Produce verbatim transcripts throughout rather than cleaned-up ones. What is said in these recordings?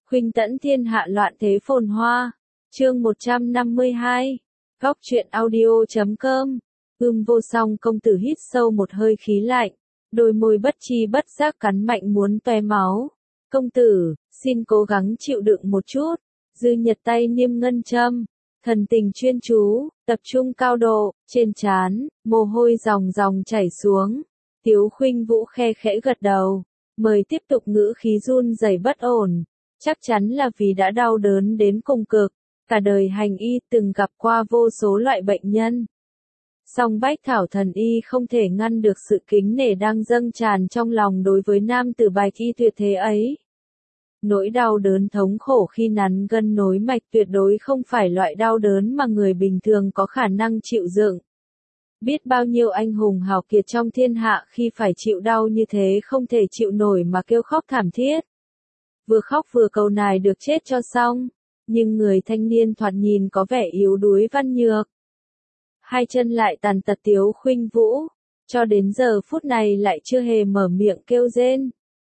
Khuynh tẫn thiên hạ loạn thế phồn hoa. Chương một trăm năm mươi hai. Góc truyện audio chấm com. Ưm Vô Song công tử hít sâu một hơi khí lạnh, đôi môi bất chi bất giác cắn mạnh muốn toe máu. Công tử, xin cố gắng chịu đựng một chút. Dư Nhật tay niêm ngân châm, thần tình chuyên chú, tập trung cao độ, trên trán, mồ hôi ròng ròng chảy xuống. Tiếu Khuynh Vũ khe khẽ gật đầu, mời tiếp tục. Ngữ khí run rẩy bất ổn, chắc chắn là vì đã đau đớn đến cùng cực, cả đời hành y từng gặp qua vô số loại bệnh nhân. Song Bách Thảo thần y không thể ngăn được sự kính nể đang dâng tràn trong lòng đối với nam tử bạch y tuyệt thế ấy. Nỗi đau đớn thống khổ khi nắn gân nối mạch tuyệt đối không phải loại đau đớn mà người bình thường có khả năng chịu đựng. Biết bao nhiêu anh hùng hào kiệt trong thiên hạ khi phải chịu đau như thế không thể chịu nổi mà kêu khóc thảm thiết. Vừa khóc vừa cầu nài được chết cho xong, nhưng người thanh niên thoạt nhìn có vẻ yếu đuối văn nhược. Hai chân lại tàn tật. Tiếu Khuynh Vũ, cho đến giờ phút này lại chưa hề mở miệng kêu rên.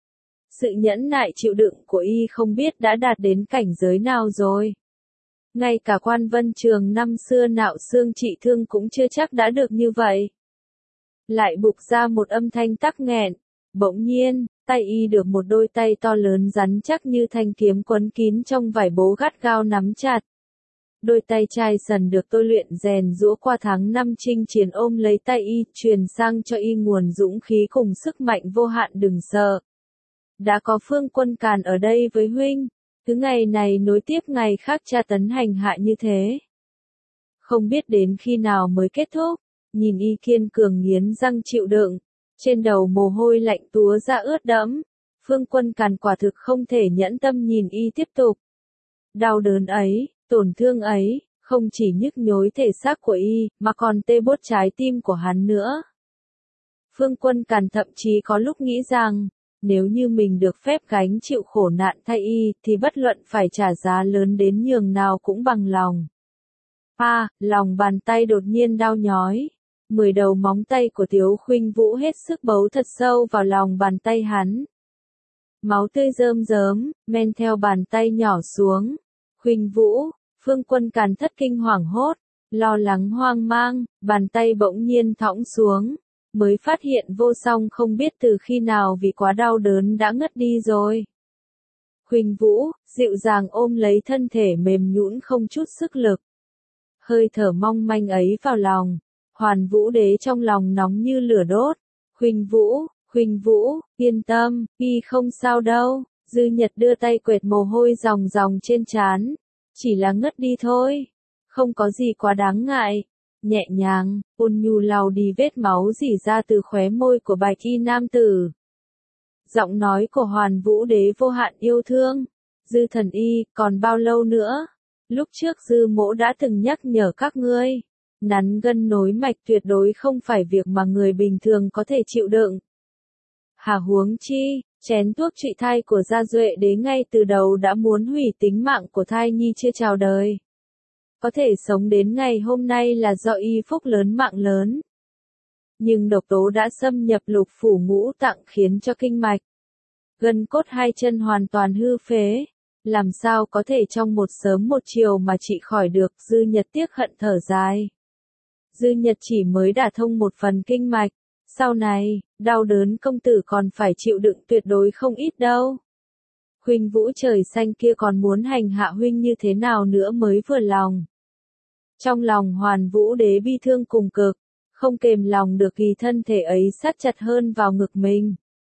Sự nhẫn nại chịu đựng của y không biết đã đạt đến cảnh giới nào rồi. Ngay cả Quan Vân Trường năm xưa nạo xương trị thương cũng chưa chắc đã được như vậy. Lại bục ra một âm thanh tắc nghẹn, bỗng nhiên, tay y được một đôi tay to lớn rắn chắc như thanh kiếm quấn kín trong vải bố gắt gao nắm chặt. Đôi tay chai sần được tôi luyện rèn giũa qua tháng năm chinh chiến ôm lấy tay y, truyền sang cho y nguồn dũng khí cùng sức mạnh vô hạn. Đừng sợ. Đã có Phương Quân Càn ở đây với huynh, cứ ngày này nối tiếp ngày khác tra tấn hành hạ như thế. Không biết đến khi nào mới kết thúc, nhìn y kiên cường nghiến răng chịu đựng, trên đầu mồ hôi lạnh túa ra ướt đẫm. Phương Quân Càn quả thực không thể nhẫn tâm nhìn y tiếp tục. Đau đớn ấy, tổn thương ấy, không chỉ nhức nhối thể xác của y, mà còn tê buốt trái tim của hắn nữa. Phương Quân Càn thậm chí có lúc nghĩ rằng, nếu như mình được phép gánh chịu khổ nạn thay y, thì bất luận phải trả giá lớn đến nhường nào cũng bằng lòng. A, à, lòng bàn tay đột nhiên đau nhói. Mười đầu móng tay của Tiếu Khuynh Vũ hết sức bấu thật sâu vào lòng bàn tay hắn. Máu tươi rơm rớm, men theo bàn tay nhỏ xuống. Khuynh Vũ, Phương Quân Càn thất kinh hoảng hốt, lo lắng hoang mang, bàn tay bỗng nhiên thõng xuống, mới phát hiện Vô Song không biết từ khi nào vì quá đau đớn đã ngất đi rồi. Khuynh Vũ, dịu dàng ôm lấy thân thể mềm nhũn không chút sức lực. Hơi thở mong manh ấy vào lòng, Hoàn Vũ Đế trong lòng nóng như lửa đốt. Khuynh Vũ, Khuynh Vũ, yên tâm, y không sao đâu. Dư Nhật đưa tay quệt mồ hôi ròng ròng trên trán, chỉ là ngất đi thôi, không có gì quá đáng ngại. Nhẹ nhàng, ôn nhu lau đi vết máu rỉ ra từ khóe môi của bạch y nam tử. Giọng nói của Hoàn Vũ Đế vô hạn yêu thương. Dư thần y, còn bao lâu nữa? Lúc trước Dư mỗ đã từng nhắc nhở các ngươi, nắn gân nối mạch tuyệt đối không phải việc mà người bình thường có thể chịu đựng. Hà huống chi, chén thuốc trị thai của Gia Duệ Đế ngay từ đầu đã muốn hủy tính mạng của thai nhi chưa chào đời. Có thể sống đến ngày hôm nay là do y phúc lớn mạng lớn. Nhưng độc tố đã xâm nhập lục phủ ngũ tạng khiến cho kinh mạch, gân cốt hai chân hoàn toàn hư phế. Làm sao có thể trong một sớm một chiều mà trị khỏi được? Dư Nhật tiếc hận thở dài. Dư Nhật chỉ mới đả thông một phần kinh mạch, sau này, đau đớn công tử còn phải chịu đựng tuyệt đối không ít đâu. Khuynh Vũ trời xanh kia còn muốn hành hạ huynh như thế nào nữa mới vừa lòng. Trong lòng Hoàn Vũ Đế bi thương cùng cực, không kềm lòng được kỳ thân thể ấy sát chặt hơn vào ngực mình.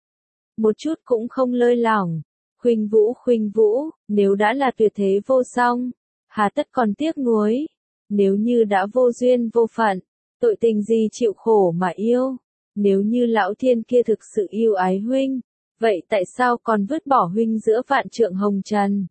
Một chút cũng không lơi lỏng. Khuynh Vũ, Khuynh Vũ, nếu đã là tuyệt thế vô song, hà tất còn tiếc nuối. Nếu như đã vô duyên vô phận, tội tình gì chịu khổ mà yêu. Nếu như lão thiên kia thực sự yêu ái huynh, vậy tại sao còn vứt bỏ huynh giữa vạn trượng hồng trần?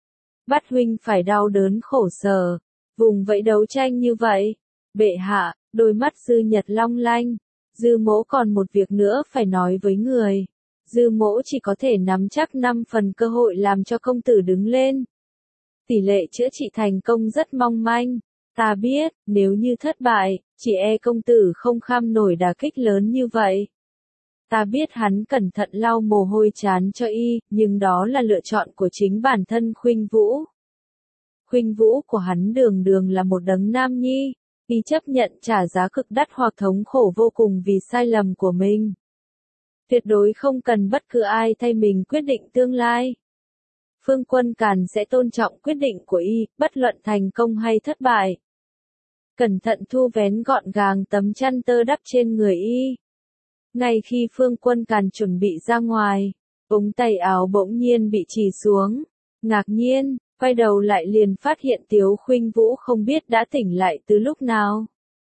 Bắt huynh phải đau đớn khổ sở, vùng vẫy đấu tranh như vậy. Bệ hạ, đôi mắt Dư Nhật long lanh. Dư mỗ còn một việc nữa phải nói với người. Dư mỗ chỉ có thể nắm chắc năm phần cơ hội làm cho công tử đứng lên. Tỷ lệ chữa trị thành công rất mong manh. Ta biết, nếu như thất bại, chỉ e công tử không kham nổi đả kích lớn như vậy. Ta biết hắn cẩn thận lau mồ hôi trán cho y, nhưng đó là lựa chọn của chính bản thân Khuynh Vũ. Khuynh Vũ của hắn đường đường là một đấng nam nhi, y chấp nhận trả giá cực đắt hoặc thống khổ vô cùng vì sai lầm của mình. Tuyệt đối không cần bất cứ ai thay mình quyết định tương lai. Phương Quân Càn sẽ tôn trọng quyết định của y, bất luận thành công hay thất bại. Cẩn thận thu vén gọn gàng tấm chăn tơ đắp trên người y. Ngay khi Phương Quân Càn chuẩn bị ra ngoài, ống tay áo bỗng nhiên bị trì xuống. Ngạc nhiên, quay đầu lại liền phát hiện Tiếu Khuynh Vũ không biết đã tỉnh lại từ lúc nào.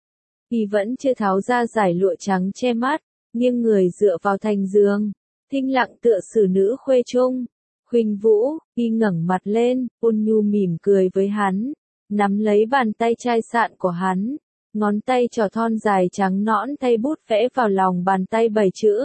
Y vẫn chưa tháo ra dải lụa trắng che mắt, nghiêng người dựa vào thành giường, thinh lặng tựa xử nữ khuê trung. Khuynh Vũ, y ngẩng mặt lên, ôn nhu mỉm cười với hắn, nắm lấy bàn tay chai sạn của hắn, ngón tay trỏ thon dài trắng nõn thay bút vẽ vào lòng bàn tay bảy chữ.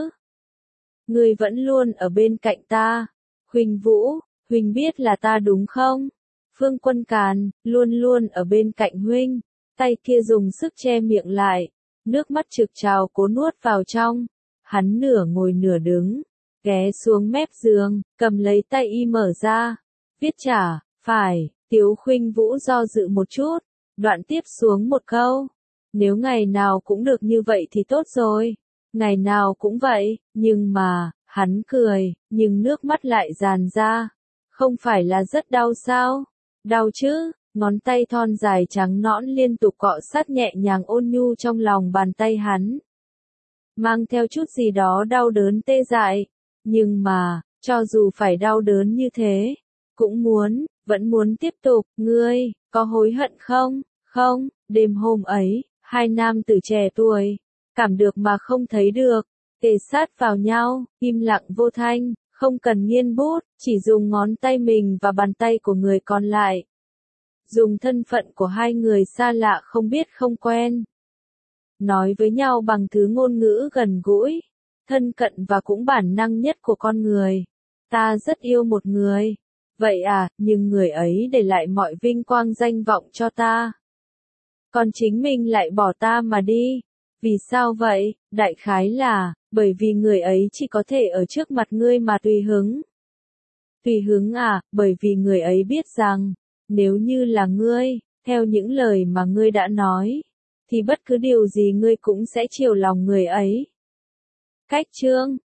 Ngươi vẫn luôn ở bên cạnh ta. Khuynh Vũ, huynh biết là ta đúng không? Phương Quân Càn, luôn luôn ở bên cạnh huynh. Tay kia dùng sức che miệng lại, nước mắt trực trào cố nuốt vào trong. Hắn nửa ngồi nửa đứng, ghé xuống mép giường, cầm lấy tay y mở ra. Viết trả, phải. Tiếu Khuynh Vũ do dự một chút, đoạn tiếp xuống một câu. Nếu ngày nào cũng được như vậy thì tốt rồi. Ngày nào cũng vậy, nhưng mà, hắn cười, nhưng nước mắt lại tràn ra. Không phải là rất đau sao? Đau chứ, ngón tay thon dài trắng nõn liên tục cọ sát nhẹ nhàng ôn nhu trong lòng bàn tay hắn. Mang theo chút gì đó đau đớn tê dại. Nhưng mà, cho dù phải đau đớn như thế, cũng muốn, vẫn muốn tiếp tục. Ngươi, có hối hận không? Không, đêm hôm ấy, hai nam tử trẻ tuổi, cảm được mà không thấy được, kề sát vào nhau, im lặng vô thanh, không cần nghiên bút, chỉ dùng ngón tay mình và bàn tay của người còn lại. Dùng thân phận của hai người xa lạ không biết không quen. Nói với nhau bằng thứ ngôn ngữ gần gũi, thân cận và cũng bản năng nhất của con người. Ta rất yêu một người. Vậy à, nhưng người ấy để lại mọi vinh quang danh vọng cho ta. Còn chính mình lại bỏ ta mà đi. Vì sao vậy? Đại khái là, bởi vì người ấy chỉ có thể ở trước mặt ngươi mà tùy hứng. Tùy hứng à, bởi vì người ấy biết rằng, nếu như là ngươi, theo những lời mà ngươi đã nói, thì bất cứ điều gì ngươi cũng sẽ chiều lòng người ấy. Cách chương